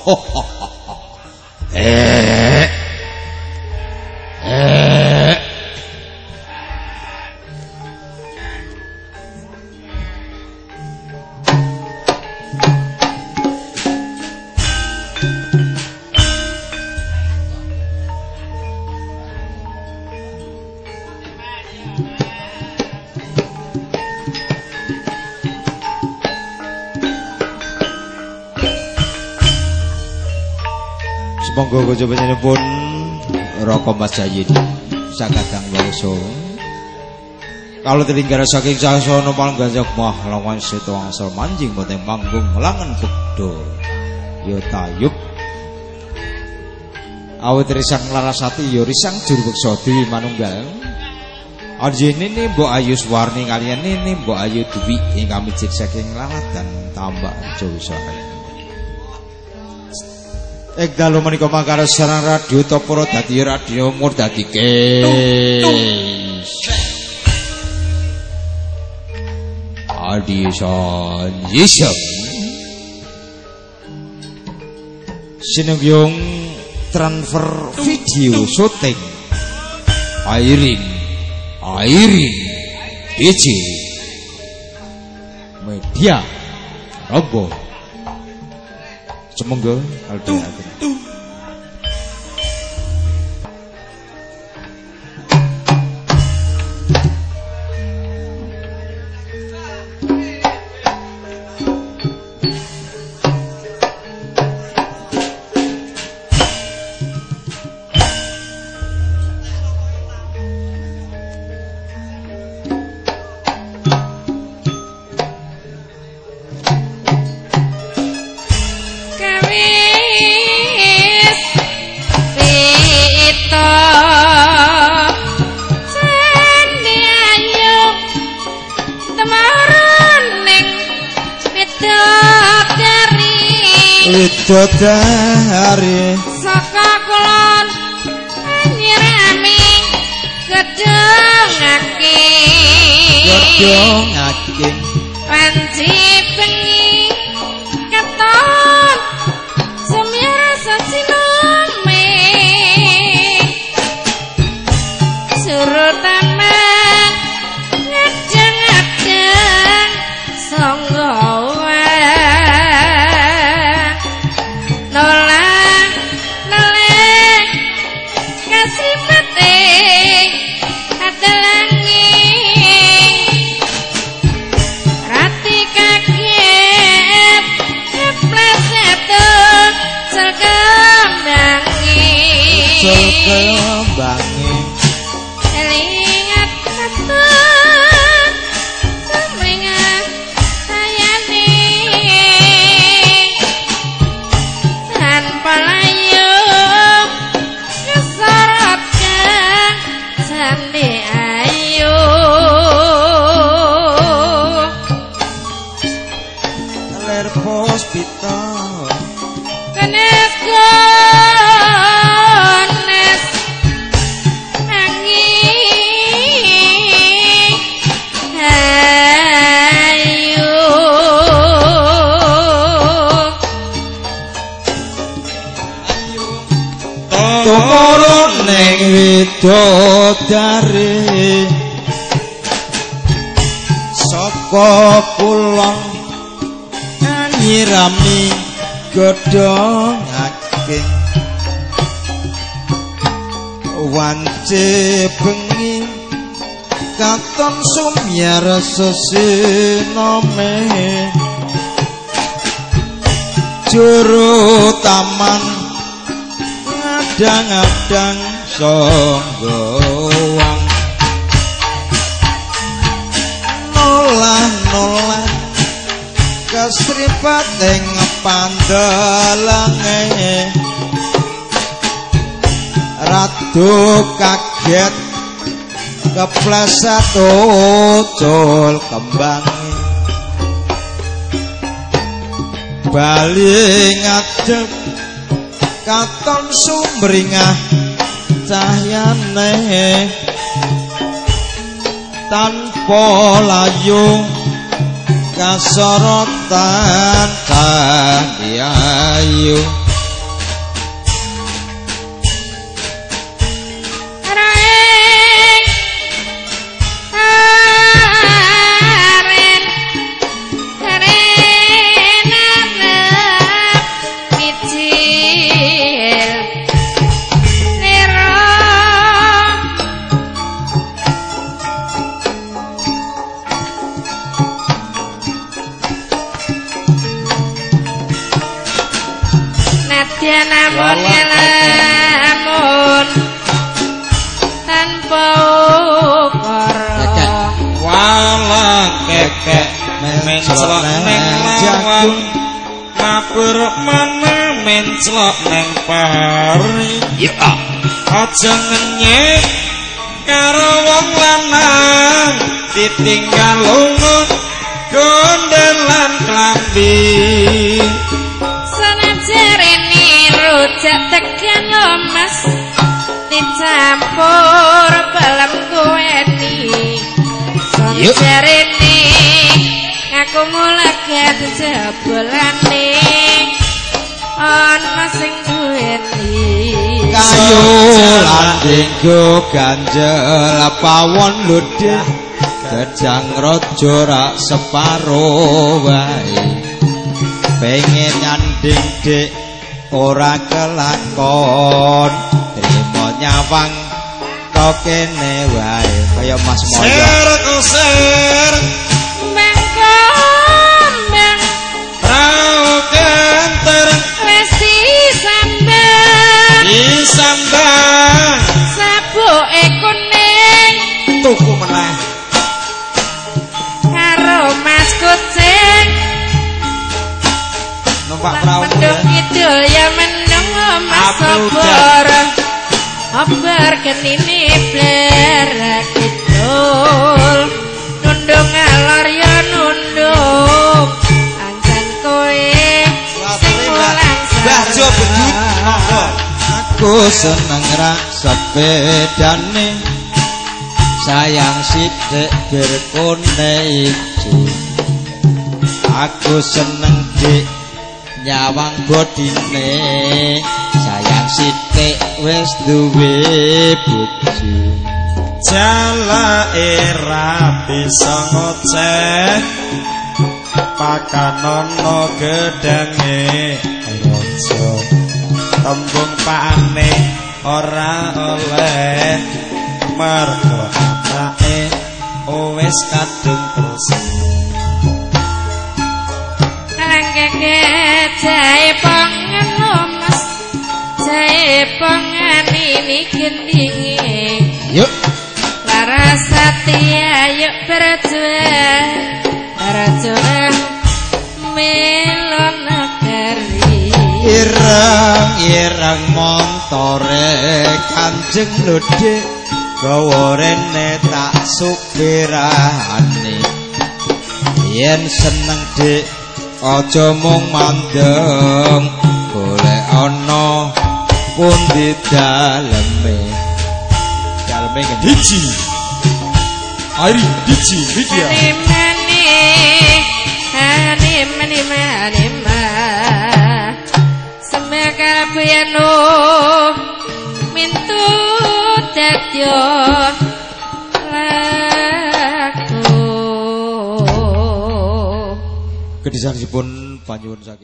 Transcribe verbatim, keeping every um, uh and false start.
Eh. Eh. Monggo coba pun Raka Mas Jayid sakadang wangsa kalau terlinggar saking sasana pangganjak mah lawan seto angsal manjing boteng manggung langen bekdo ya tayub awet risang larasati ya risang jurbeksa dewi manunggal arjene ne Mbok Ayu Suwarni kaliyan ne Mbok Ayu Dwi ingkang mijik saking lalatan tambak Jawisaya. Ek dalu menika mangkara sareng radio Toporo dadi radio mur dadi kes. Audition yisem. Sinengyong transfer video syuting. Airin. Airin. D J. Media. Robo. Semoga Aldi Ageng. Dodari saka kulon nyirami gedung aking gedung aking panci bengi katon semyara sasinome surutaman ngajeng-ngajeng sangga kembangi elingat ketut semlingat sayane tanpa layu kesorot kang sandi ayu ler hospital kenes widodari saka kulon nyirami godhong aking wance bengi katon sumyar sesinome juru taman ngadang-adang songgowang nolah-nolah kesripat ing pandelange ratu kaget kepleset ucul kembange bali ngadeg katon sumringah cahyane tanpa layu kasorotan kanthi ayu namun ngelamun tanpa ukara walang kekek menclok neng lawang mabur mana menclok neng pari aja ngenyek karo wong lanang ditinggal lunga gondelan klambi sanajarene rujak tekan lomas dicampur balem kuweni sanajarene ngaku mulagat jebolane ana sing duweni kayu landing go ganjel pawon ludhe gajang raja rak separo wae pengen nyanding dik ora kelakon trimo nyawang kok kene wae kaya Mas Moyo ser kusir mengkombang rau kenter wis disambang disambang sabuke kuning tuku meneh karo Mas Kucing numpak perahu mendung kidul ya mendung Mas Obor Obor kenine bler kidul nundung alor ya nundung anjan kowe sing mulang bajo bedut aku seneng rak sepedane sayang sithik berkone ijo aku seneng dik nyawang bodine sayang sithik wis duwe bojo jalake ra bisa ngoceh pakanono gedange raja tembung pane ora oleh mergo anake wis kadung terus langkeke jae pangan lomas jae pangan ini gendinge yuk laras setia yuk berjuang berjuang melon negeri ireng ireng montore kanjeng lodhe gawa rene tak supirane yen seneng dik aja mung mandeng golek ana pundi daleme daleme diji ari diji iki ya mani mani mani mani mani semekar buyano mintu dadyo laku Kedisangipun panyuwun saking